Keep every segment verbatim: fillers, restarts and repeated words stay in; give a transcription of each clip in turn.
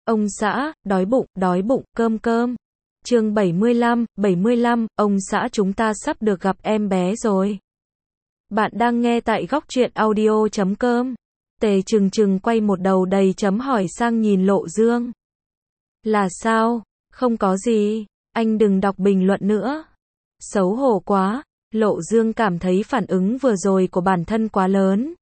Ông xã, đói bụng, đói bụng, cơm cơm. Chương bảy mươi lăm, bảy mươi lăm, ông xã chúng ta sắp được gặp em bé rồi. Bạn đang nghe tại góc truyện audio chấm com. Tề Trừng Trừng quay một đầu đầy chấm hỏi sang nhìn Lộ Dương. Là sao? Không có gì, anh đừng đọc bình luận nữa. Xấu hổ quá, Lộ Dương cảm thấy phản ứng vừa rồi của bản thân quá lớn.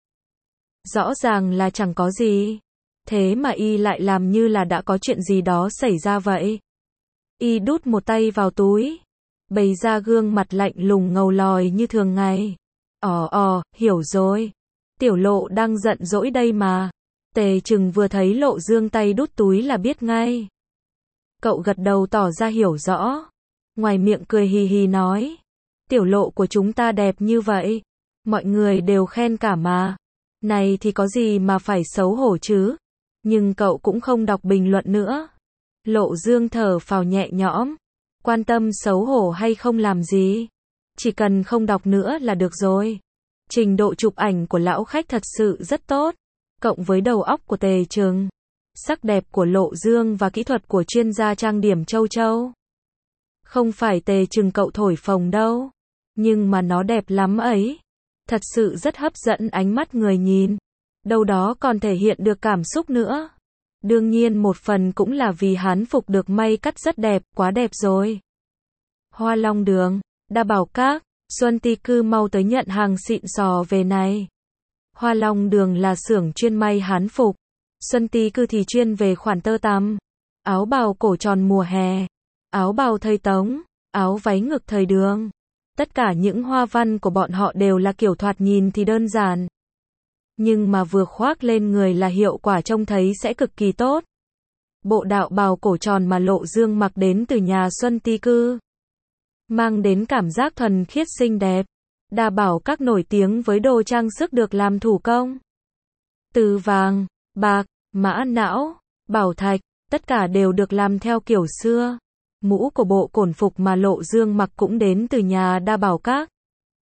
Rõ ràng là chẳng có gì. Thế mà y lại làm như là đã có chuyện gì đó xảy ra vậy. Y đút một tay vào túi, bày ra gương mặt lạnh lùng ngầu lòi như thường ngày. Ồ ồ, hiểu rồi. Tiểu Lộ đang giận dỗi đây mà. Tề Trừng vừa thấy Lộ Dương tay đút túi là biết ngay. Cậu gật đầu tỏ ra hiểu rõ. Ngoài miệng cười hì hì nói. Tiểu Lộ của chúng ta đẹp như vậy. Mọi người đều khen cả mà. Này thì có gì mà phải xấu hổ chứ. Nhưng cậu cũng không đọc bình luận nữa. Lộ Dương thở phào nhẹ nhõm. Quan tâm xấu hổ hay không làm gì. Chỉ cần không đọc nữa là được rồi. Trình độ chụp ảnh của lão khách thật sự rất tốt. Cộng với đầu óc của Tề Trừng, sắc đẹp của Lộ Dương và kỹ thuật của chuyên gia trang điểm Châu Châu. Không phải Tề Trừng cậu thổi phồng đâu. Nhưng mà nó đẹp lắm ấy. Thật sự rất hấp dẫn ánh mắt người nhìn. Đâu đó còn thể hiện được cảm xúc nữa. Đương nhiên một phần cũng là vì hán phục được may cắt rất đẹp, quá đẹp rồi. Hoa Long Đường, Đa Bảo Các, Xuân Ti Cư mau tới nhận hàng xịn sò về này. Hoa Long Đường là xưởng chuyên may hán phục. Xuân Ti Cư thì chuyên về khoản tơ tằm, áo bào cổ tròn mùa hè, áo bào thời Tống, áo váy ngực thời Đường. Tất cả những hoa văn của bọn họ đều là kiểu thoạt nhìn thì đơn giản. Nhưng mà vừa khoác lên người là hiệu quả trông thấy sẽ cực kỳ tốt. Bộ đạo bào cổ tròn mà Lộ Dương mặc đến từ nhà Xuân Ti Cư, mang đến cảm giác thuần khiết xinh đẹp. Đa Bảo Các nổi tiếng với đồ trang sức được làm thủ công. Từ vàng, bạc, mã não, bảo thạch, tất cả đều được làm theo kiểu xưa. Mũ của bộ cổn phục mà Lộ Dương mặc cũng đến từ nhà Đa Bảo Các.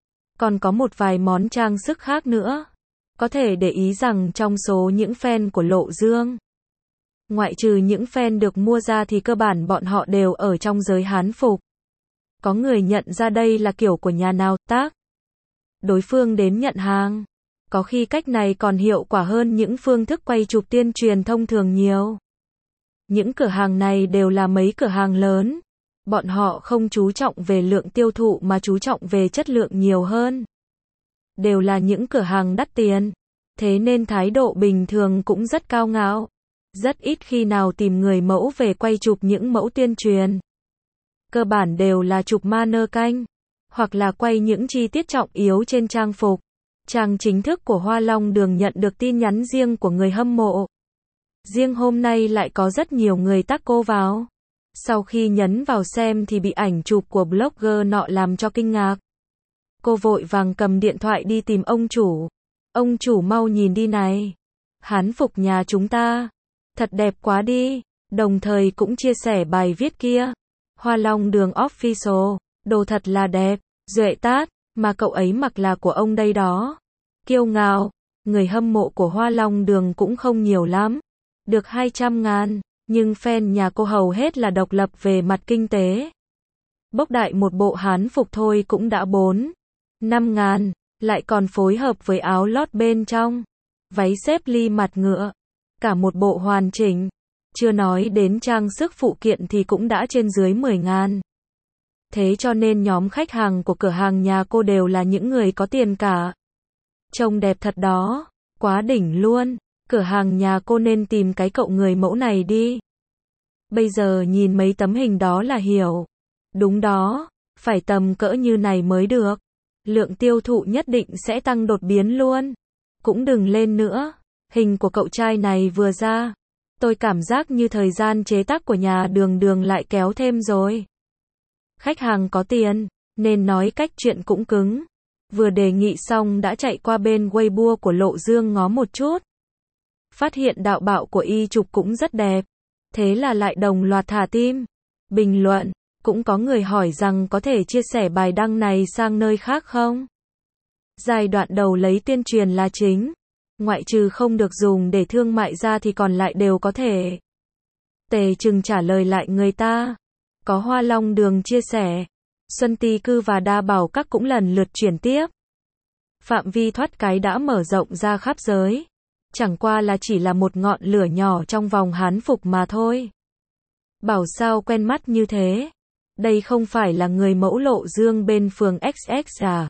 Còn có một vài món trang sức khác nữa. Có thể để ý rằng trong số những fan của Lộ Dương, ngoại trừ những fan được mua ra thì cơ bản bọn họ đều ở trong giới hán phục. Có người nhận ra đây là kiểu của nhà nào tác. Đối phương đến nhận hàng. Có khi cách này còn hiệu quả hơn những phương thức quay chụp tuyên truyền thông thường nhiều. Những cửa hàng này đều là mấy cửa hàng lớn. Bọn họ không chú trọng về lượng tiêu thụ mà chú trọng về chất lượng nhiều hơn. Đều là những cửa hàng đắt tiền. Thế nên thái độ bình thường cũng rất cao ngạo. Rất ít khi nào tìm người mẫu về quay chụp những mẫu tuyên truyền. Cơ bản đều là chụp mannequin, hoặc là quay những chi tiết trọng yếu trên trang phục. Trang chính thức của Hoa Long Đường nhận được tin nhắn riêng của người hâm mộ. Riêng hôm nay lại có rất nhiều người tag cô vào. Sau khi nhấn vào xem thì bị ảnh chụp của blogger nọ làm cho kinh ngạc. Cô vội vàng cầm điện thoại đi tìm ông chủ. Ông chủ mau nhìn đi này. Hán phục nhà chúng ta. Thật đẹp quá đi. Đồng thời cũng chia sẻ bài viết kia. Hoa Long Đường Official. Đồ thật là đẹp. Duệ tát. Mà cậu ấy mặc là của ông đây đó. Kiêu ngạo. Người hâm mộ của Hoa Long Đường cũng không nhiều lắm. Được hai trăm ngàn. Nhưng fan nhà cô hầu hết là độc lập về mặt kinh tế. Bốc đại một bộ hán phục thôi cũng đã bốn, năm ngàn. Lại còn phối hợp với áo lót bên trong. Váy xếp ly mặt ngựa. Cả một bộ hoàn chỉnh. Chưa nói đến trang sức phụ kiện thì cũng đã trên dưới mười ngàn. Thế cho nên nhóm khách hàng của cửa hàng nhà cô đều là những người có tiền cả. Trông đẹp thật đó. Quá đỉnh luôn. Cửa hàng nhà cô nên tìm cái cậu người mẫu này đi. Bây giờ nhìn mấy tấm hình đó là hiểu. Đúng đó. Phải tầm cỡ như này mới được. Lượng tiêu thụ nhất định sẽ tăng đột biến luôn. Cũng đừng lên nữa. Hình của cậu trai này vừa ra. Tôi cảm giác như thời gian chế tác của nhà Đường Đường lại kéo thêm rồi. Khách hàng có tiền, nên nói cách chuyện cũng cứng. Vừa đề nghị xong đã chạy qua bên Weibo của Lộ Dương ngó một chút. Phát hiện đạo bạo của y chụp cũng rất đẹp. Thế là lại đồng loạt thả tim. Bình luận, cũng có người hỏi rằng có thể chia sẻ bài đăng này sang nơi khác không? Giai đoạn đầu lấy tuyên truyền là chính. Ngoại trừ không được dùng để thương mại ra thì còn lại đều có thể. Tề Trừng trả lời lại người ta. Có Hoa Long Đường chia sẻ. Xuân Ti Cư và Đa Bảo Các cũng lần lượt chuyển tiếp. Phạm vi thoát cái đã mở rộng ra khắp giới. Chẳng qua là chỉ là một ngọn lửa nhỏ trong vòng hán phục mà thôi. Bảo sao quen mắt như thế? Đây không phải là người mẫu Lộ Dương bên phường ích ích à?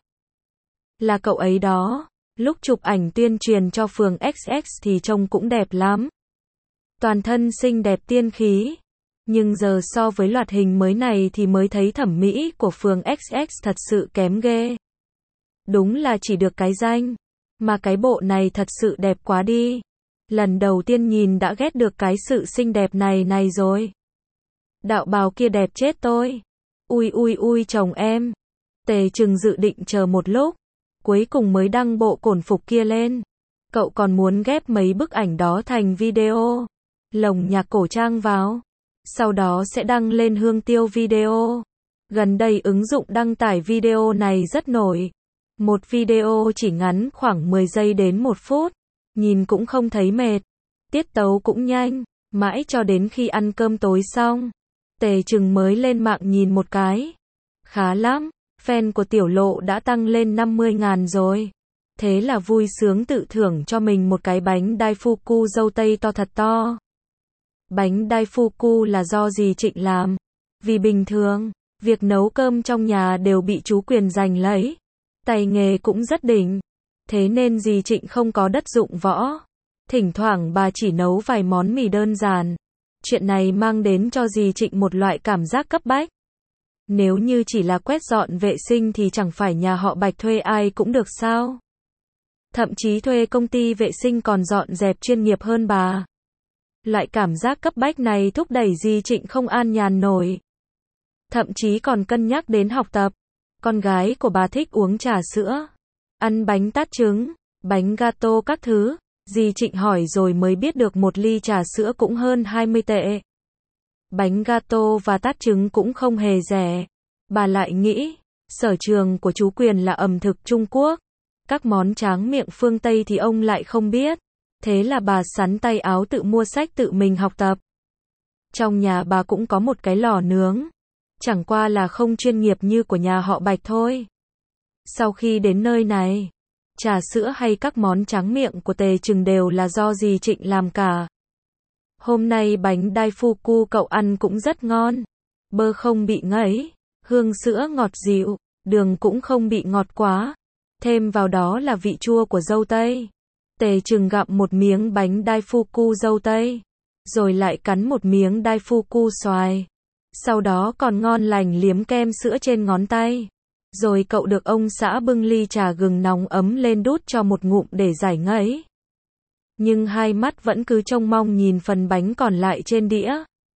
Là cậu ấy đó. Lúc chụp ảnh tuyên truyền cho phường ích ích thì trông cũng đẹp lắm. Toàn thân xinh đẹp tiên khí. Nhưng giờ so với loạt hình mới này thì mới thấy thẩm mỹ của phường ích ích thật sự kém ghê. Đúng là chỉ được cái danh. Mà cái bộ này thật sự đẹp quá đi. Lần đầu tiên nhìn đã ghét được cái sự xinh đẹp này này rồi. Đạo bào kia đẹp chết tôi. Ui ui ui chồng em. Tề Trừng dự định chờ một lúc. Cuối cùng mới đăng bộ cổn phục kia lên. Cậu còn muốn ghép mấy bức ảnh đó thành video. Lồng nhạc cổ trang vào. Sau đó sẽ đăng lên Hương Tiêu Video. Gần đây ứng dụng đăng tải video này rất nổi. Một video chỉ ngắn khoảng mười giây đến một phút. Nhìn cũng không thấy mệt. Tiết tấu cũng nhanh. Mãi cho đến khi ăn cơm tối xong. Tề Trừng mới lên mạng nhìn một cái. Khá lắm. Fan của Tiểu Lộ đã tăng lên năm mươi ngàn rồi. Thế là vui sướng tự thưởng cho mình một cái bánh Daifuku dâu tây to thật to. Bánh Daifuku là do dì Trịnh làm. Vì bình thường, việc nấu cơm trong nhà đều bị chú Quyền giành lấy. Tay nghề cũng rất đỉnh. Thế nên dì Trịnh không có đất dụng võ. Thỉnh thoảng bà chỉ nấu vài món mì đơn giản. Chuyện này mang đến cho dì Trịnh một loại cảm giác cấp bách. Nếu như chỉ là quét dọn vệ sinh thì chẳng phải nhà họ Bạch thuê ai cũng được sao? Thậm chí thuê công ty vệ sinh còn dọn dẹp chuyên nghiệp hơn bà. Loại cảm giác cấp bách này thúc đẩy dì Trịnh không an nhàn nổi. Thậm chí còn cân nhắc đến học tập. Con gái của bà thích uống trà sữa, ăn bánh tát trứng, bánh gato các thứ. Dì Trịnh hỏi rồi mới biết được một ly trà sữa cũng hơn hai mươi tệ. Bánh gato và tát trứng cũng không hề rẻ. Bà lại nghĩ, sở trường của chú Quyền là ẩm thực Trung Quốc. Các món tráng miệng phương Tây thì ông lại không biết. Thế là bà sắn tay áo tự mua sách tự mình học tập. Trong nhà bà cũng có một cái lò nướng. Chẳng qua là không chuyên nghiệp như của nhà họ Bạch thôi. Sau khi đến nơi này, trà sữa hay các món tráng miệng của Tề Trừng đều là do dì Trịnh làm cả. Hôm nay bánh Daifuku cậu ăn cũng rất ngon. Bơ không bị ngấy, hương sữa ngọt dịu, đường cũng không bị ngọt quá. Thêm vào đó là vị chua của dâu tây. Tề Trừng gặm một miếng bánh Daifuku dâu tây, rồi lại cắn một miếng Daifuku xoài. Sau đó còn ngon lành liếm kem sữa trên ngón tay. Rồi cậu được ông xã bưng ly trà gừng nóng ấm lên đút cho một ngụm để giải ngấy. Nhưng hai mắt vẫn cứ trông mong nhìn phần bánh còn lại trên đĩa.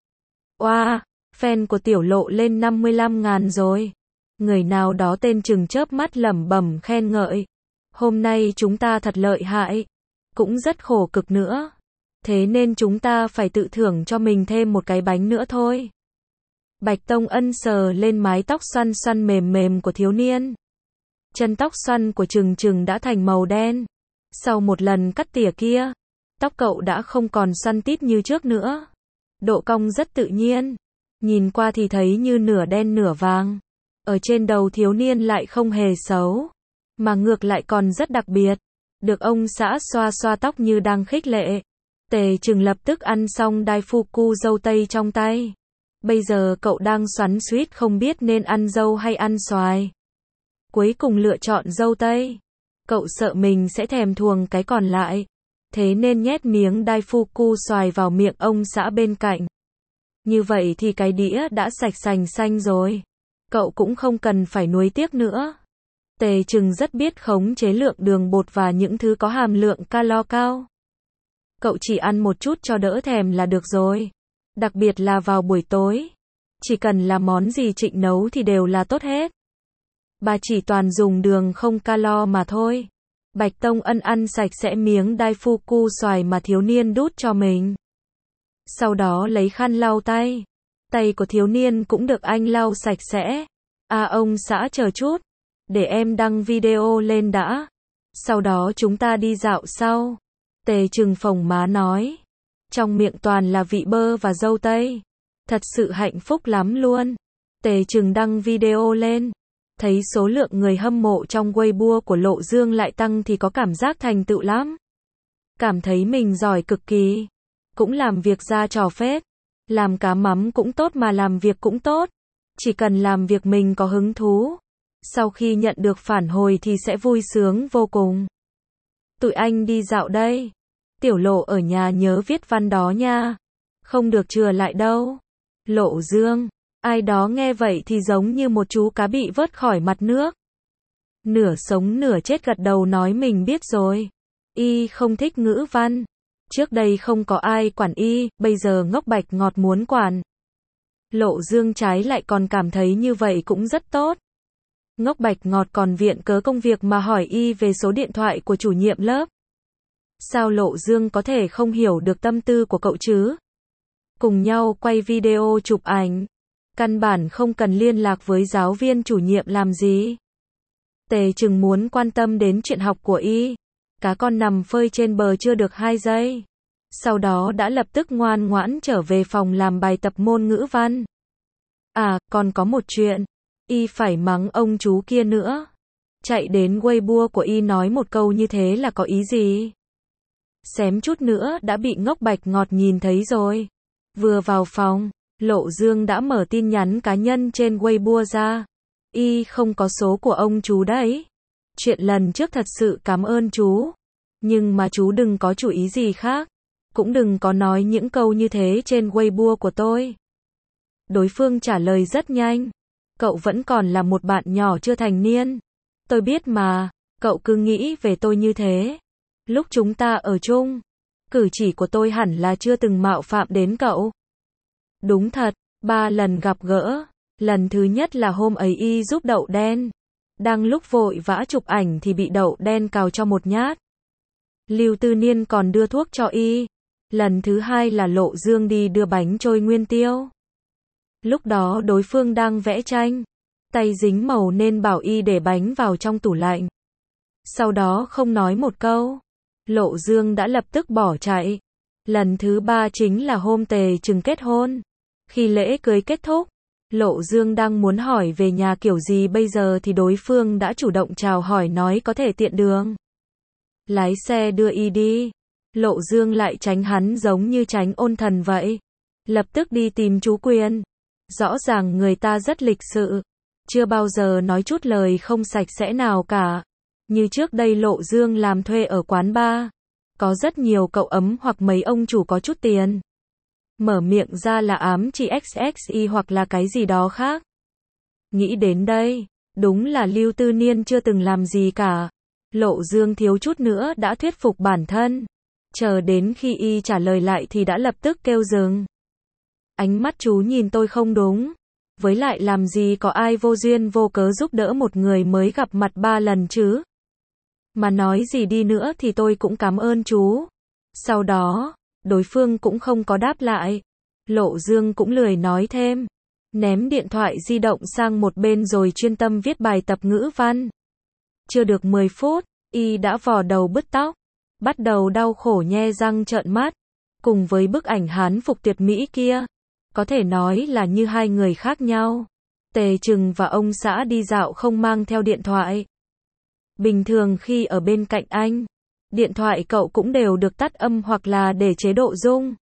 Oa, wow, fan của Tiểu Lộ lên năm mươi lăm ngàn rồi. Người nào đó tên Trừng chớp mắt lẩm bẩm khen ngợi. Hôm nay chúng ta thật lợi hại. Cũng rất khổ cực nữa. Thế nên chúng ta phải tự thưởng cho mình thêm một cái bánh nữa thôi. Bạch Tông Ân sờ lên mái tóc xoăn xoăn mềm mềm của thiếu niên. Chân tóc xoăn của Trừng Trừng đã thành màu đen. Sau một lần cắt tỉa kia, tóc cậu đã không còn xoăn tít như trước nữa. Độ cong rất tự nhiên. Nhìn qua thì thấy như nửa đen nửa vàng. Ở trên đầu thiếu niên lại không hề xấu, mà ngược lại còn rất đặc biệt. Được ông xã xoa xoa tóc như đang khích lệ. Tề Trừng lập tức ăn xong Daifuku dâu tây trong tay. Bây giờ cậu đang xoắn xuýt không biết nên ăn dâu hay ăn xoài. Cuối cùng lựa chọn dâu tây. Cậu sợ mình sẽ thèm thuồng cái còn lại. Thế nên nhét miếng Daifuku xoài vào miệng ông xã bên cạnh. Như vậy thì cái đĩa đã sạch sành xanh rồi. Cậu cũng không cần phải nuối tiếc nữa. Tề Trừng rất biết khống chế lượng đường bột và những thứ có hàm lượng calo cao. Cậu chỉ ăn một chút cho đỡ thèm là được rồi. Đặc biệt là vào buổi tối. Chỉ cần là món gì Trịnh nấu thì đều là tốt hết. Bà chỉ toàn dùng đường không calo mà thôi. Bạch Tông Ân ăn sạch sẽ miếng Daifuku xoài mà thiếu niên đút cho mình. Sau đó lấy khăn lau tay. Tay của thiếu niên cũng được anh lau sạch sẽ. À ông xã chờ chút. Để em đăng video lên đã. Sau đó chúng ta đi dạo sau. Tề Trừng phồng má nói. Trong miệng toàn là vị bơ và dâu tây. Thật sự hạnh phúc lắm luôn. Tề Trừng đăng video lên. Thấy số lượng người hâm mộ trong Weibo của Lộ Dương lại tăng thì có cảm giác thành tựu lắm. Cảm thấy mình giỏi cực kỳ. Cũng làm việc ra trò phết. Làm cá mắm cũng tốt mà làm việc cũng tốt. Chỉ cần làm việc mình có hứng thú. Sau khi nhận được phản hồi thì sẽ vui sướng vô cùng. Tụi anh đi dạo đây. Tiểu Lộ ở nhà nhớ viết văn đó nha. Không được chừa lại đâu. Lộ Dương. Ai đó nghe vậy thì giống như một chú cá bị vớt khỏi mặt nước. Nửa sống nửa chết gật đầu nói mình biết rồi. Y không thích ngữ văn. Trước đây không có ai quản y, bây giờ ngốc bạch ngọt muốn quản. Lộ Dương trái lại còn cảm thấy như vậy cũng rất tốt. Ngốc bạch ngọt còn viện cớ công việc mà hỏi y về số điện thoại của chủ nhiệm lớp. Sao Lộ Dương có thể không hiểu được tâm tư của cậu chứ? Cùng nhau quay video chụp ảnh. Căn bản không cần liên lạc với giáo viên chủ nhiệm làm gì. Tề Trừng muốn quan tâm đến chuyện học của y. Cá con nằm phơi trên bờ chưa được hai giây. Sau đó đã lập tức ngoan ngoãn trở về phòng làm bài tập môn ngữ văn. À, còn có một chuyện. Y phải mắng ông chú kia nữa. Chạy đến Weibo của y nói một câu như thế là có ý gì? Xém chút nữa đã bị ngốc bạch ngọt nhìn thấy rồi. Vừa vào phòng, Lộ Dương đã mở tin nhắn cá nhân trên Weibo ra. Y không có số của ông chú đấy. Chuyện lần trước thật sự cảm ơn chú. Nhưng mà chú đừng có chủ ý gì khác. Cũng đừng có nói những câu như thế trên Weibo của tôi. Đối phương trả lời rất nhanh. Cậu vẫn còn là một bạn nhỏ chưa thành niên. Tôi biết mà, cậu cứ nghĩ về tôi như thế. Lúc chúng ta ở chung, cử chỉ của tôi hẳn là chưa từng mạo phạm đến cậu. Đúng thật, ba lần gặp gỡ. Lần thứ nhất là hôm ấy y giúp Đậu Đen. Đang lúc vội vã chụp ảnh thì bị Đậu Đen cào cho một nhát. Lưu Tư Niên còn đưa thuốc cho y. Lần thứ hai là Lộ Dương đi đưa bánh trôi nguyên tiêu. Lúc đó đối phương đang vẽ tranh. Tay dính màu nên bảo y để bánh vào trong tủ lạnh. Sau đó không nói một câu. Lộ Dương đã lập tức bỏ chạy. Lần thứ ba chính là hôm Tề Trừng kết hôn. Khi lễ cưới kết thúc, Lộ Dương đang muốn hỏi về nhà kiểu gì bây giờ thì đối phương đã chủ động chào hỏi nói có thể tiện đường. Lái xe đưa y đi. Lộ Dương lại tránh hắn giống như tránh ôn thần vậy. Lập tức đi tìm chú Quyền. Rõ ràng người ta rất lịch sự. Chưa bao giờ nói chút lời không sạch sẽ nào cả. Như trước đây Lộ Dương làm thuê ở quán bar. Có rất nhiều cậu ấm hoặc mấy ông chủ có chút tiền. Mở miệng ra là ám chỉ ích ích y hoặc là cái gì đó khác. Nghĩ đến đây, đúng là Lưu Tư Niên chưa từng làm gì cả. Lộ Dương thiếu chút nữa đã thuyết phục bản thân. Chờ đến khi y trả lời lại thì đã lập tức kêu dừng. Ánh mắt chú nhìn tôi không đúng. Với lại làm gì có ai vô duyên vô cớ giúp đỡ một người mới gặp mặt ba lần chứ. Mà nói gì đi nữa thì tôi cũng cảm ơn chú. Sau đó, đối phương cũng không có đáp lại. Lộ Dương cũng lười nói thêm. Ném điện thoại di động sang một bên rồi chuyên tâm viết bài tập ngữ văn. Chưa được mười phút, y đã vò đầu bứt tóc. Bắt đầu đau khổ nhe răng trợn mắt. Cùng với bức ảnh hán phục tuyệt mỹ kia. Có thể nói là như hai người khác nhau. Tề Trừng và ông xã đi dạo không mang theo điện thoại. Bình thường khi ở bên cạnh anh, điện thoại cậu cũng đều được tắt âm hoặc là để chế độ rung.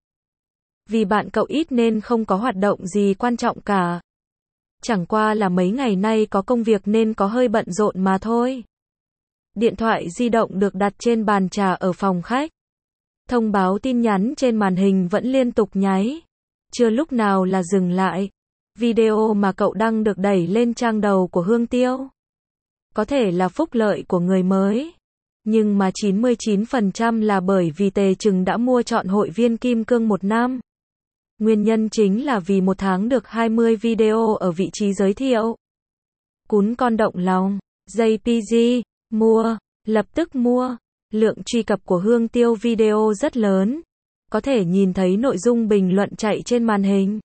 Vì bạn cậu ít nên không có hoạt động gì quan trọng cả. Chẳng qua là mấy ngày nay có công việc nên có hơi bận rộn mà thôi. Điện thoại di động được đặt trên bàn trà ở phòng khách. Thông báo tin nhắn trên màn hình vẫn liên tục nháy. Chưa lúc nào là dừng lại. Video mà cậu đăng được đẩy lên trang đầu của Hương Tiêu. Có thể là phúc lợi của người mới. Nhưng mà chín mươi chín phần trăm là bởi vì Tề Trừng đã mua trọn hội viên Kim Cương một năm. Nguyên nhân chính là vì một tháng được hai mươi video ở vị trí giới thiệu. Cún con động lòng. jê pê giê. Mua. Lập tức mua. Lượng truy cập của Hương Tiêu video rất lớn. Có thể nhìn thấy nội dung bình luận chạy trên màn hình.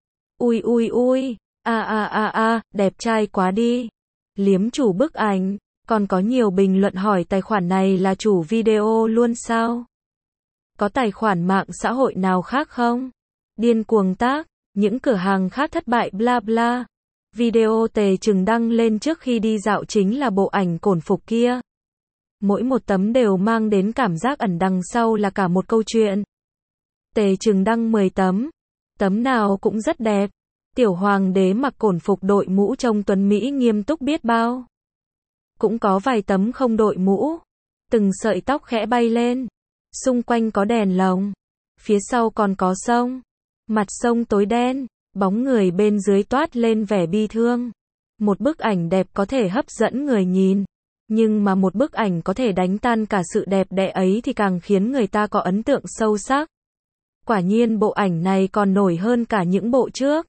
Ui ui ui. A a a a, đẹp trai quá đi. Liếm chủ bức ảnh. Còn có nhiều bình luận hỏi tài khoản này là chủ video luôn sao? Có tài khoản mạng xã hội nào khác không? Điên cuồng tác, những cửa hàng khác thất bại bla bla. Video Tề Trừng đăng lên trước khi đi dạo chính là bộ ảnh cổn phục kia. Mỗi một tấm đều mang đến cảm giác ẩn đằng sau là cả một câu chuyện. Tề Trừng đăng mười tấm. Tấm nào cũng rất đẹp. Tiểu hoàng đế mặc cổn phục đội mũ trông tuấn mỹ nghiêm túc biết bao. Cũng có vài tấm không đội mũ. Từng sợi tóc khẽ bay lên. Xung quanh có đèn lồng. Phía sau còn có sông. Mặt sông tối đen. Bóng người bên dưới toát lên vẻ bi thương. Một bức ảnh đẹp có thể hấp dẫn người nhìn. Nhưng mà một bức ảnh có thể đánh tan cả sự đẹp đẽ ấy thì càng khiến người ta có ấn tượng sâu sắc. Quả nhiên bộ ảnh này còn nổi hơn cả những bộ trước.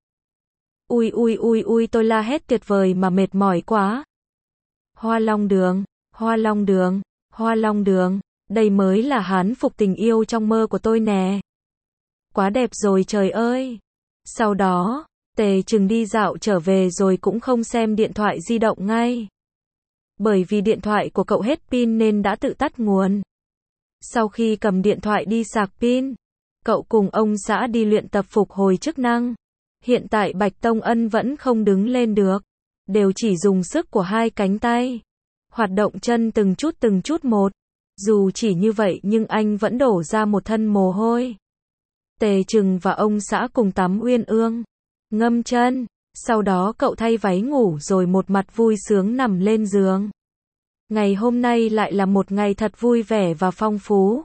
Ui ui ui ui tôi la hét tuyệt vời mà mệt mỏi quá. Hoa Long Đường, Hoa Long Đường, Hoa Long Đường, đây mới là hán phục tình yêu trong mơ của tôi nè. Quá đẹp rồi trời ơi. Sau đó, Tề Trừng đi dạo trở về rồi cũng không xem điện thoại di động ngay. Bởi vì điện thoại của cậu hết pin nên đã tự tắt nguồn. Sau khi cầm điện thoại đi sạc pin, cậu cùng ông xã đi luyện tập phục hồi chức năng. Hiện tại Bạch Tông Ân vẫn không đứng lên được, đều chỉ dùng sức của hai cánh tay, hoạt động chân từng chút từng chút một. Dù chỉ như vậy nhưng anh vẫn đổ ra một thân mồ hôi. Tề Trừng và ông xã cùng tắm uyên ương, ngâm chân, sau đó cậu thay váy ngủ rồi một mặt vui sướng nằm lên giường. Ngày hôm nay lại là một ngày thật vui vẻ và phong phú.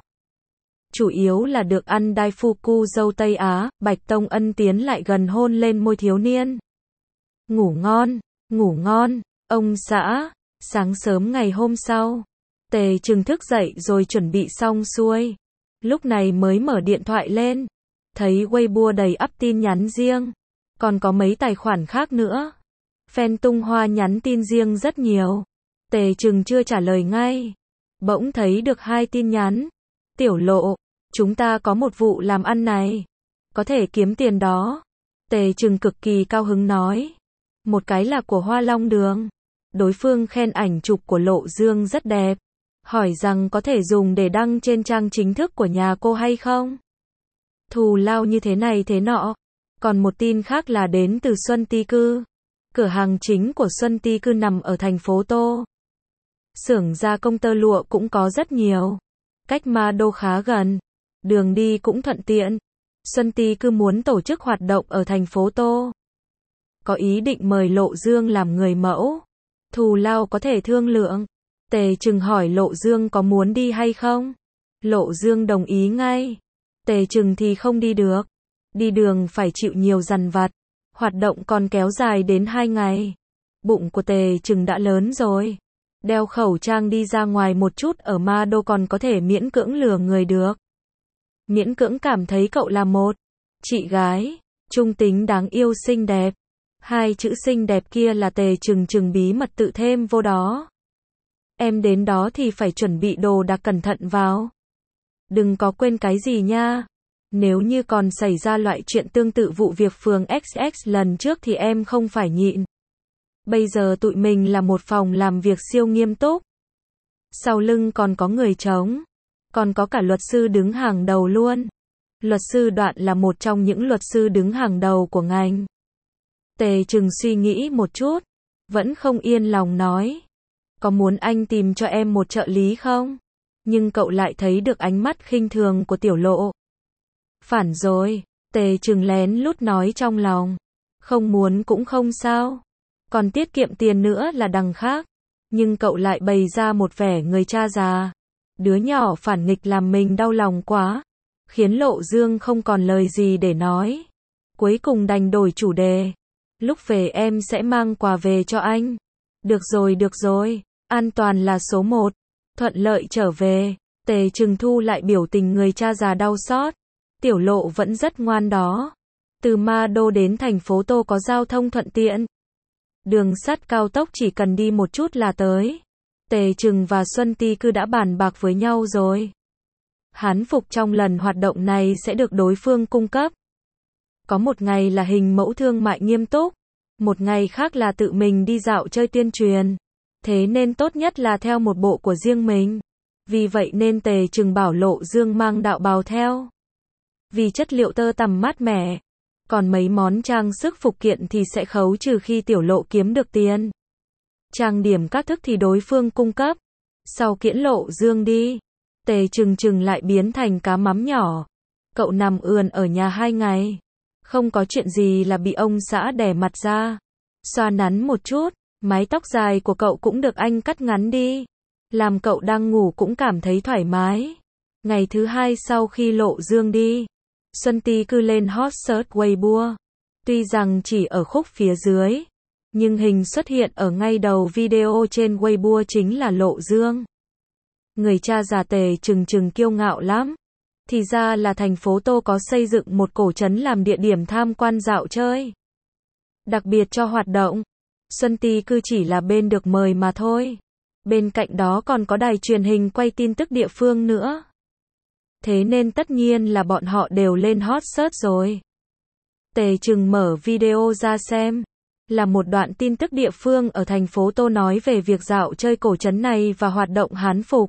Chủ yếu là được ăn Daifuku dâu Tây Á, Bạch Tông Ân tiến lại gần hôn lên môi thiếu niên. Ngủ ngon, ngủ ngon, ông xã. Sáng sớm ngày hôm sau, Tề Trừng thức dậy rồi chuẩn bị xong xuôi. Lúc này mới mở điện thoại lên, thấy Weibo đầy ắp tin nhắn riêng, còn có mấy tài khoản khác nữa. Fan tung hoa nhắn tin riêng rất nhiều. Tề Trừng chưa trả lời ngay, bỗng thấy được hai tin nhắn. Tiểu Lộ, chúng ta có một vụ làm ăn này, có thể kiếm tiền đó. Tề Trừng cực kỳ cao hứng nói. Một cái là của Hoa Long Đường. Đối phương khen ảnh chụp của Lộ Dương rất đẹp, hỏi rằng có thể dùng để đăng trên trang chính thức của nhà cô hay không. Thù lao như thế này thế nọ. Còn một tin khác là đến từ Xuân Ti Cư. Cửa hàng chính của Xuân Ti Cư nằm ở thành phố Tô. Xưởng gia công tơ lụa cũng có rất nhiều. Cách Ma Đô khá gần. Đường đi cũng thuận tiện. Xuân Ti Cư muốn tổ chức hoạt động ở thành phố Tô. Có ý định mời Lộ Dương làm người mẫu. Thù lao có thể thương lượng. Tề Trừng hỏi Lộ Dương có muốn đi hay không. Lộ Dương đồng ý ngay. Tề Trừng thì không đi được. Đi đường phải chịu nhiều dằn vặt. Hoạt động còn kéo dài đến hai ngày. Bụng của Tề Trừng đã lớn rồi. Đeo khẩu trang đi ra ngoài một chút ở Ma Đô còn có thể miễn cưỡng lừa người được. Miễn cưỡng cảm thấy cậu là một chị gái trung tính đáng yêu xinh đẹp. Hai chữ xinh đẹp kia là Tề Trừng Trừng bí mật tự thêm vô đó. Em đến đó thì phải chuẩn bị đồ đạc cẩn thận vào. Đừng có quên cái gì nha. Nếu như còn xảy ra loại chuyện tương tự vụ việc phường ích ích lần trước thì em không phải nhịn. Bây giờ tụi mình là một phòng làm việc siêu nghiêm túc. Sau lưng còn có người trống. Còn có cả luật sư đứng hàng đầu luôn. Luật sư Đoạn là một trong những luật sư đứng hàng đầu của ngành. Tề Trừng suy nghĩ một chút. Vẫn không yên lòng nói. Có muốn anh tìm cho em một trợ lý không? Nhưng cậu lại thấy được ánh mắt khinh thường của Tiểu Lộ. Phản rồi, Tề Trừng lén lút nói trong lòng. Không muốn cũng không sao. Còn tiết kiệm tiền nữa là đằng khác. Nhưng cậu lại bày ra một vẻ người cha già. Đứa nhỏ phản nghịch làm mình đau lòng quá. Khiến Lộ Dương không còn lời gì để nói. Cuối cùng đành đổi chủ đề. Lúc về em sẽ mang quà về cho anh. Được rồi được rồi, an toàn là số một. Thuận lợi trở về. Tề Trừng thu lại biểu tình người cha già đau xót. Tiểu Lộ vẫn rất ngoan đó. Từ Ma Đô đến thành phố Tô có giao thông thuận tiện. Đường sắt cao tốc chỉ cần đi một chút là tới. Tề Trừng và Xuân Ti Cư đã bàn bạc với nhau rồi. Hán phục trong lần hoạt động này sẽ được đối phương cung cấp. Có một ngày là hình mẫu thương mại nghiêm túc. Một ngày khác là tự mình đi dạo chơi tuyên truyền. Thế nên tốt nhất là theo một bộ của riêng mình. Vì vậy nên Tề Trừng bảo Lộ Dương mang đạo bào theo. Vì chất liệu tơ tằm mát mẻ. Còn mấy món trang sức phụ kiện thì sẽ khấu trừ khi tiểu Lộ kiếm được tiền. Trang điểm các thức thì đối phương cung cấp. Sau kiễn Lộ Dương đi, Tề Trừng Trừng lại biến thành cá mắm nhỏ. Cậu nằm ườn ở nhà hai ngày. Không có chuyện gì là bị ông xã đè mặt ra. Xoa nắn một chút, mái tóc dài của cậu cũng được anh cắt ngắn đi. Làm cậu đang ngủ cũng cảm thấy thoải mái. Ngày thứ hai sau khi Lộ Dương đi, Xuân Ti cư lên hot search Weibo. Tuy rằng chỉ ở khúc phía dưới, nhưng hình xuất hiện ở ngay đầu video trên Weibo chính là Lộ Dương. Người cha già Tề Trừng Trừng kiêu ngạo lắm. Thì ra là thành phố Tô có xây dựng một cổ trấn làm địa điểm tham quan dạo chơi. Đặc biệt cho hoạt động. Xuân Ti cư chỉ là bên được mời mà thôi. Bên cạnh đó còn có đài truyền hình quay tin tức địa phương nữa. Thế nên tất nhiên là bọn họ đều lên hot search rồi. Tề Trừng mở video ra xem. Là một đoạn tin tức địa phương ở thành phố Tô nói về việc dạo chơi cổ trấn này và hoạt động hán phục.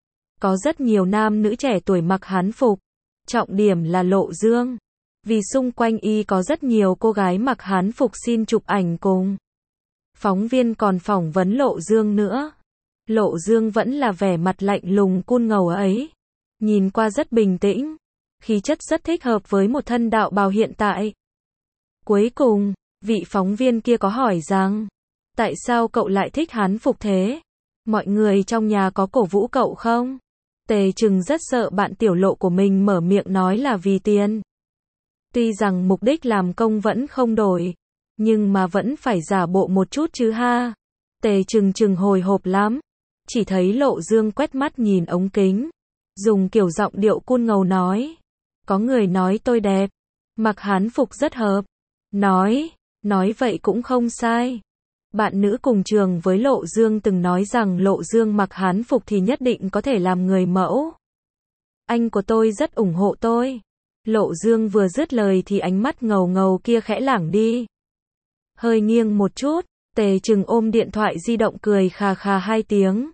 Có rất nhiều nam nữ trẻ tuổi mặc hán phục. Trọng điểm là Lộ Dương. Vì xung quanh y có rất nhiều cô gái mặc hán phục xin chụp ảnh cùng. Phóng viên còn phỏng vấn Lộ Dương nữa. Lộ Dương vẫn là vẻ mặt lạnh lùng cool ngầu ấy. Nhìn qua rất bình tĩnh. Khí chất rất thích hợp với một thân đạo bào hiện tại. Cuối cùng, vị phóng viên kia có hỏi rằng, tại sao cậu lại thích hán phục thế? Mọi người trong nhà có cổ vũ cậu không? Tề Trừng rất sợ bạn tiểu Lộ của mình mở miệng nói là vì tiền. Tuy rằng mục đích làm công vẫn không đổi, nhưng mà vẫn phải giả bộ một chút chứ ha. Tề Trừng Trừng hồi hộp lắm. Chỉ thấy Lộ Dương quét mắt nhìn ống kính, dùng kiểu giọng điệu cool ngầu nói. Có người nói tôi đẹp, mặc hán phục rất hợp. Nói, nói vậy cũng không sai. Bạn nữ cùng trường với Lộ Dương từng nói rằng Lộ Dương mặc hán phục thì nhất định có thể làm người mẫu. Anh của tôi rất ủng hộ tôi. Lộ Dương vừa dứt lời thì ánh mắt ngầu ngầu kia khẽ lảng đi. Hơi nghiêng một chút, Tề Trừng ôm điện thoại di động cười khà khà hai tiếng.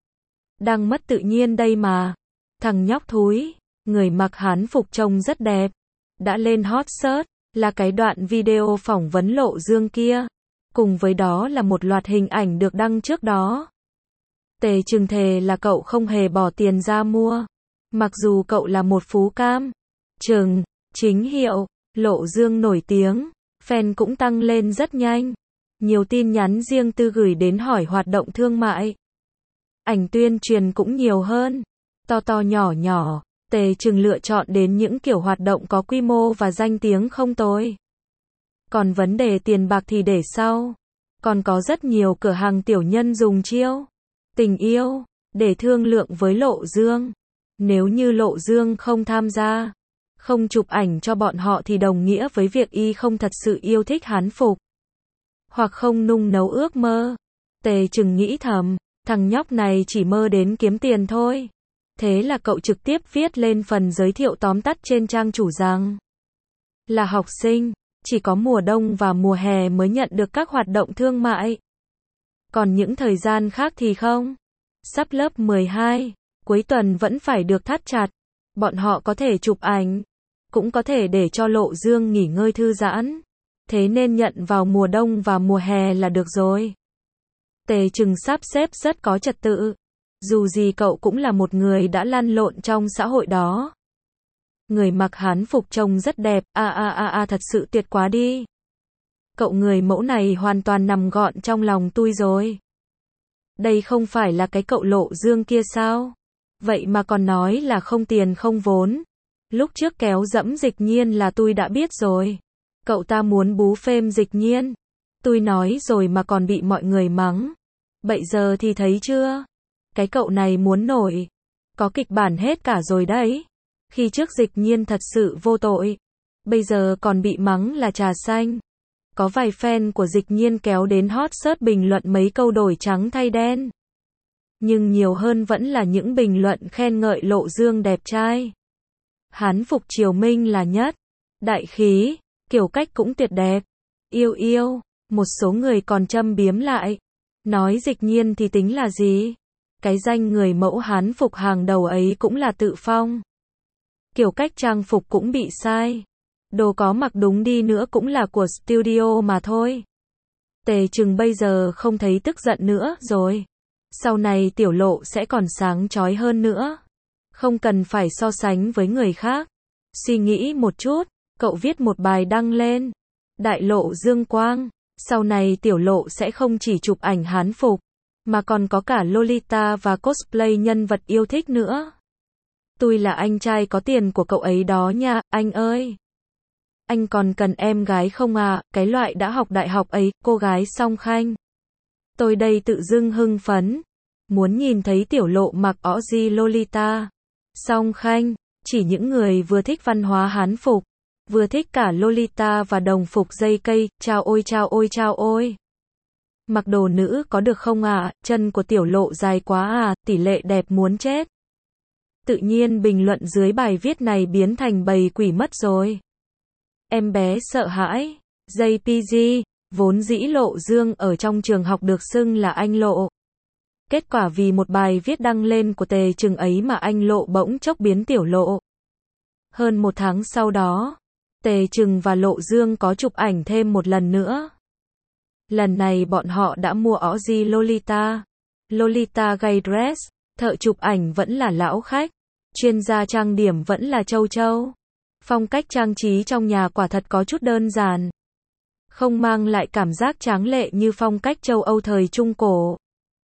Đang mất tự nhiên đây mà. Thằng nhóc thúi, người mặc hán phục trông rất đẹp. Đã lên hot search, là cái đoạn video phỏng vấn Lộ Dương kia. Cùng với đó là một loạt hình ảnh được đăng trước đó. Tề Trừng thề là cậu không hề bỏ tiền ra mua. Mặc dù cậu là một phú cam. Trừng, chính hiệu, Lộ Dương nổi tiếng. Fan cũng tăng lên rất nhanh. Nhiều tin nhắn riêng tư gửi đến hỏi hoạt động thương mại. Ảnh tuyên truyền cũng nhiều hơn. To to nhỏ nhỏ, Tề Trừng lựa chọn đến những kiểu hoạt động có quy mô và danh tiếng không tồi. Còn vấn đề tiền bạc thì để sau. Còn có rất nhiều cửa hàng tiểu nhân dùng chiêu tình yêu để thương lượng với Lộ Dương. Nếu như Lộ Dương không tham gia, không chụp ảnh cho bọn họ thì đồng nghĩa với việc y không thật sự yêu thích hán phục. Hoặc không nung nấu ước mơ. Tề Trừng nghĩ thầm, thằng nhóc này chỉ mơ đến kiếm tiền thôi. Thế là cậu trực tiếp viết lên phần giới thiệu tóm tắt trên trang chủ rằng là học sinh, chỉ có mùa đông và mùa hè mới nhận được các hoạt động thương mại. Còn những thời gian khác thì không. Sắp lớp mười hai, cuối tuần vẫn phải được thắt chặt. Bọn họ có thể chụp ảnh, cũng có thể để cho Lộ Dương nghỉ ngơi thư giãn. Thế nên nhận vào mùa đông và mùa hè là được rồi. Tề Trừng sắp xếp rất có trật tự. Dù gì cậu cũng là một người đã lăn lộn trong xã hội đó. Người mặc hán phục trông rất đẹp, a a a a thật sự tuyệt quá đi. Cậu người mẫu này hoàn toàn nằm gọn trong lòng tôi rồi. Đây không phải là cái cậu Lộ Dương kia sao? Vậy mà còn nói là không tiền không vốn. Lúc trước kéo dẫm Dịch Nhiên là tôi đã biết rồi. Cậu ta muốn bú phêm Dịch Nhiên. Tôi nói rồi mà còn bị mọi người mắng. Bây giờ thì thấy chưa? Cái cậu này muốn nổi. Có kịch bản hết cả rồi đấy. Khi trước Dịch Nhiên thật sự vô tội. Bây giờ còn bị mắng là trà xanh. Có vài fan của Dịch Nhiên kéo đến hot search bình luận mấy câu đổi trắng thay đen. Nhưng nhiều hơn vẫn là những bình luận khen ngợi Lộ Dương đẹp trai. Hán phục Triều Minh là nhất. Đại khí, kiểu cách cũng tuyệt đẹp. Yêu yêu, một số người còn châm biếm lại. Nói Dịch Nhiên thì tính là gì? cái danh người mẫu Hán phục hàng đầu ấy cũng là tự phong. Kiểu cách trang phục cũng bị sai. Đồ có mặc đúng đi nữa cũng là của studio mà thôi. Tề Trừng bây giờ không thấy tức giận nữa rồi. Sau này tiểu lộ sẽ còn sáng chói hơn nữa. Không cần phải so sánh với người khác. Suy nghĩ một chút, cậu viết một bài đăng lên. Đại lộ dương quang. Sau này tiểu lộ sẽ không chỉ chụp ảnh Hán phục, mà còn có cả Lolita và cosplay nhân vật yêu thích nữa. Tôi là anh trai có tiền của cậu ấy đó nha, anh ơi. Anh còn cần em gái không à, cái loại đã học đại học ấy, cô gái song khanh. Tôi đây tự dưng hưng phấn. Muốn nhìn thấy tiểu lộ mặc Aussie Lolita. Song khanh, chỉ những người vừa thích văn hóa Hán phục, vừa thích cả Lolita và đồng phục dây cây, chao ôi chao ôi chao ôi. Mặc đồ nữ có được không à, chân của tiểu lộ dài quá à, tỷ lệ đẹp muốn chết. Tự nhiên bình luận dưới bài viết này biến thành bầy quỷ mất rồi. Em bé sợ hãi. gi pê giê, vốn dĩ Lộ Dương ở trong trường học được xưng là anh Lộ. Kết quả vì một bài viết đăng lên của Tề Trừng ấy mà anh Lộ bỗng chốc biến tiểu lộ. Hơn một tháng sau đó, Tề Trừng và Lộ Dương có chụp ảnh thêm một lần nữa. Lần này bọn họ đã mua Aussie Lolita. Lolita gay dress, thợ chụp ảnh vẫn là lão khách, chuyên gia trang điểm vẫn là Châu Châu. Phong cách trang trí trong nhà quả thật có chút đơn giản, không mang lại cảm giác tráng lệ như phong cách châu Âu thời Trung Cổ.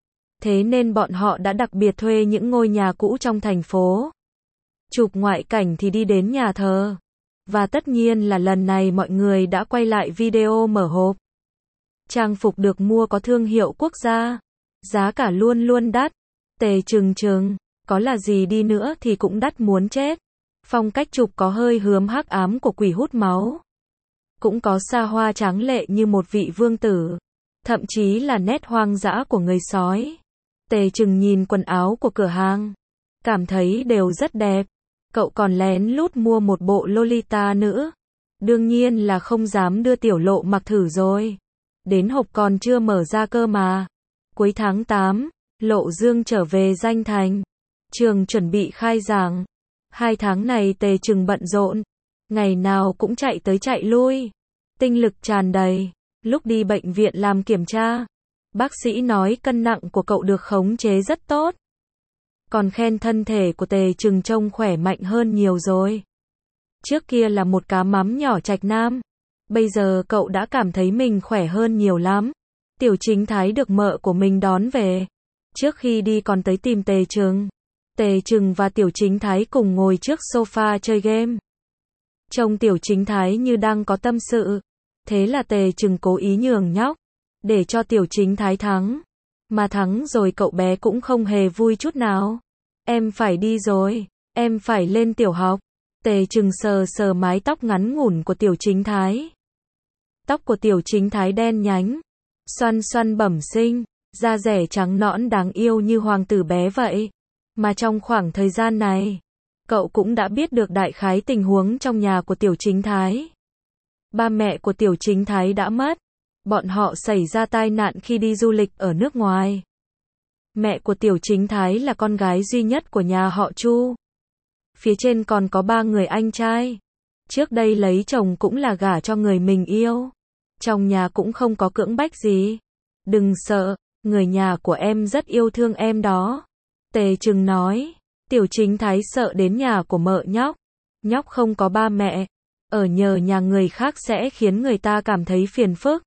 Thế nên bọn họ đã đặc biệt thuê những ngôi nhà cũ trong thành phố. Chụp ngoại cảnh thì đi đến nhà thờ. Và tất nhiên là lần này mọi người đã quay lại video mở hộp. Trang phục được mua có thương hiệu quốc gia. Giá cả luôn luôn đắt. Tề Trừng Trừng, có là gì đi nữa thì cũng đắt muốn chết. Phong cách chụp có hơi hướng hắc ám của quỷ hút máu. Cũng có xa hoa tráng lệ như một vị vương tử. Thậm chí là nét hoang dã của người sói. Tề Trừng nhìn quần áo của cửa hàng, cảm thấy đều rất đẹp. Cậu còn lén lút mua một bộ Lolita nữa. Đương nhiên là không dám đưa tiểu lộ mặc thử rồi. Đến hộp còn chưa mở ra cơ mà. Cuối tháng tám, Lộ Dương trở về Danh Thành. Trường chuẩn bị khai giảng. Hai tháng này Tề Trừng bận rộn. Ngày nào cũng chạy tới chạy lui. Tinh lực tràn đầy. Lúc đi bệnh viện làm kiểm tra, bác sĩ nói cân nặng của cậu được khống chế rất tốt. Còn khen thân thể của Tề Trừng trông khỏe mạnh hơn nhiều rồi. Trước kia là một cá mắm nhỏ trạch nam. Bây giờ cậu đã cảm thấy mình khỏe hơn nhiều lắm. Tiểu Chính Thái được mợ của mình đón về. Trước khi đi còn tới tìm Tề Trừng. Tề Trừng và Tiểu Chính Thái cùng ngồi trước sofa chơi game. Trông Tiểu Chính Thái như đang có tâm sự. Thế là Tề Trừng cố ý nhường nhóc, để cho Tiểu Chính Thái thắng. Mà thắng rồi cậu bé cũng không hề vui chút nào. Em phải đi rồi, em phải lên tiểu học. Tề Trừng sờ sờ mái tóc ngắn ngủn của Tiểu Chính Thái. Tóc của Tiểu Chính Thái đen nhánh, xoăn xoăn bẩm sinh, da rẻ trắng nõn đáng yêu như hoàng tử bé vậy. Mà trong khoảng thời gian này, cậu cũng đã biết được đại khái tình huống trong nhà của Tiểu Chính Thái. Ba mẹ của Tiểu Chính Thái đã mất. Bọn họ xảy ra tai nạn khi đi du lịch ở nước ngoài. Mẹ của Tiểu Chính Thái là con gái duy nhất của nhà họ Chu. Phía trên còn có ba người anh trai. Trước đây lấy chồng cũng là gả cho người mình yêu. Trong nhà cũng không có cưỡng bách gì. Đừng sợ, người nhà của em rất yêu thương em đó. Tề Trừng nói. Tiểu Chính Thái sợ đến nhà của mợ nhóc. Nhóc không có ba mẹ. Ở nhờ nhà người khác sẽ khiến người ta cảm thấy phiền phức.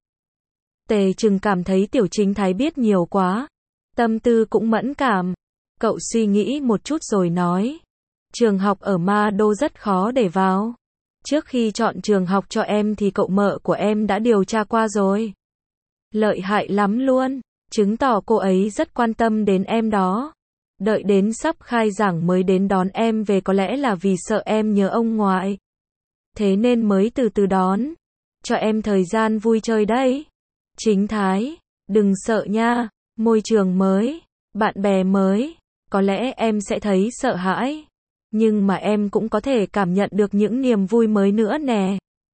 Tề Trừng cảm thấy Tiểu Chính Thái biết nhiều quá. Tâm tư cũng mẫn cảm. Cậu suy nghĩ một chút rồi nói. Trường học ở Ma Đô rất khó để vào. Trước khi chọn trường học cho em thì cậu mợ của em đã điều tra qua rồi. Lợi hại lắm luôn. Chứng tỏ cô ấy rất quan tâm đến em đó. Đợi đến sắp khai giảng mới đến đón em về, có lẽ là vì sợ em nhớ ông ngoại. Thế nên mới từ từ đón. Cho em thời gian vui chơi đấy. Chính Thái, đừng sợ nha. Môi trường mới, bạn bè mới. Có lẽ em sẽ thấy sợ hãi. Nhưng mà em cũng có thể cảm nhận được những niềm vui mới nữa nè.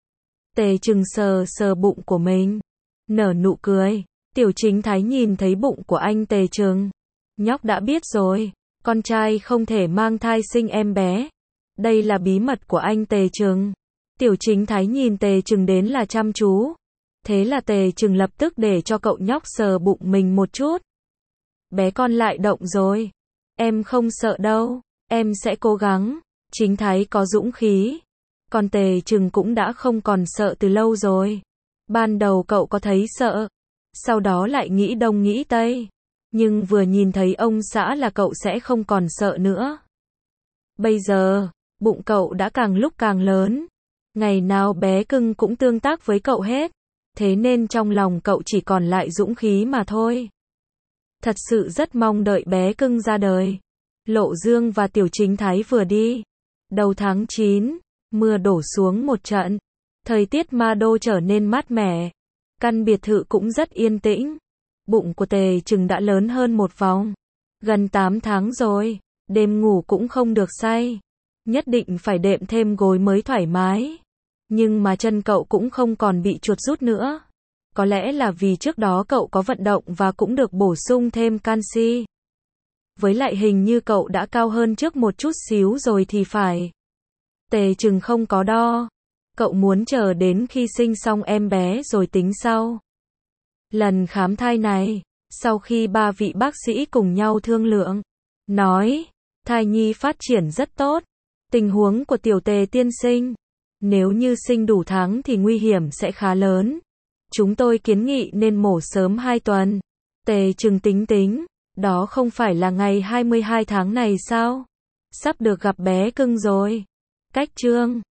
Tề Trừng sờ sờ bụng của mình, nở nụ cười. Tiểu Chính Thái nhìn thấy bụng của anh Tề Trừng, Nhóc đã biết rồi, con trai không thể mang thai sinh em bé. Đây là bí mật của anh Tề Trừng. Tiểu Chính Thái nhìn Tề Trừng đến là chăm chú. Thế là Tề Trừng lập tức để cho cậu nhóc sờ bụng mình một chút. Bé con lại động rồi. Em không sợ đâu, em sẽ cố gắng. Chính Thái có dũng khí. Còn Tề Trừng cũng đã không còn sợ từ lâu rồi. Ban đầu cậu có thấy sợ, sau đó lại nghĩ đông nghĩ tây. Nhưng vừa nhìn thấy ông xã là cậu sẽ không còn sợ nữa. Bây giờ, bụng cậu đã càng lúc càng lớn. Ngày nào bé cưng cũng tương tác với cậu hết. Thế nên trong lòng cậu chỉ còn lại dũng khí mà thôi. Thật sự rất mong đợi bé cưng ra đời. Lộ Dương và Tiểu Chính Thái vừa đi. Đầu tháng chín, mưa đổ xuống một trận. Thời tiết Ma Đô trở nên mát mẻ. Căn biệt thự cũng rất yên tĩnh. Bụng của Tề Trừng đã lớn hơn một vòng. Gần tám tháng rồi, đêm ngủ cũng không được say. Nhất định phải đệm thêm gối mới thoải mái. Nhưng mà chân cậu cũng không còn bị chuột rút nữa. Có lẽ là vì trước đó cậu có vận động và cũng được bổ sung thêm canxi. Với lại hình như cậu đã cao hơn trước một chút xíu rồi thì phải. Tề Trừng không có đo. Cậu muốn chờ đến khi sinh xong em bé rồi tính sau. Lần khám thai này, sau khi ba vị bác sĩ cùng nhau thương lượng, nói, thai nhi phát triển rất tốt. Tình huống của tiểu Tề tiên sinh, nếu như sinh đủ tháng thì nguy hiểm sẽ khá lớn. Chúng tôi kiến nghị nên mổ sớm hai tuần. Tề Trừng tính tính, đó không phải là ngày hai mươi hai tháng này sao? Sắp được gặp bé cưng rồi. Cách chương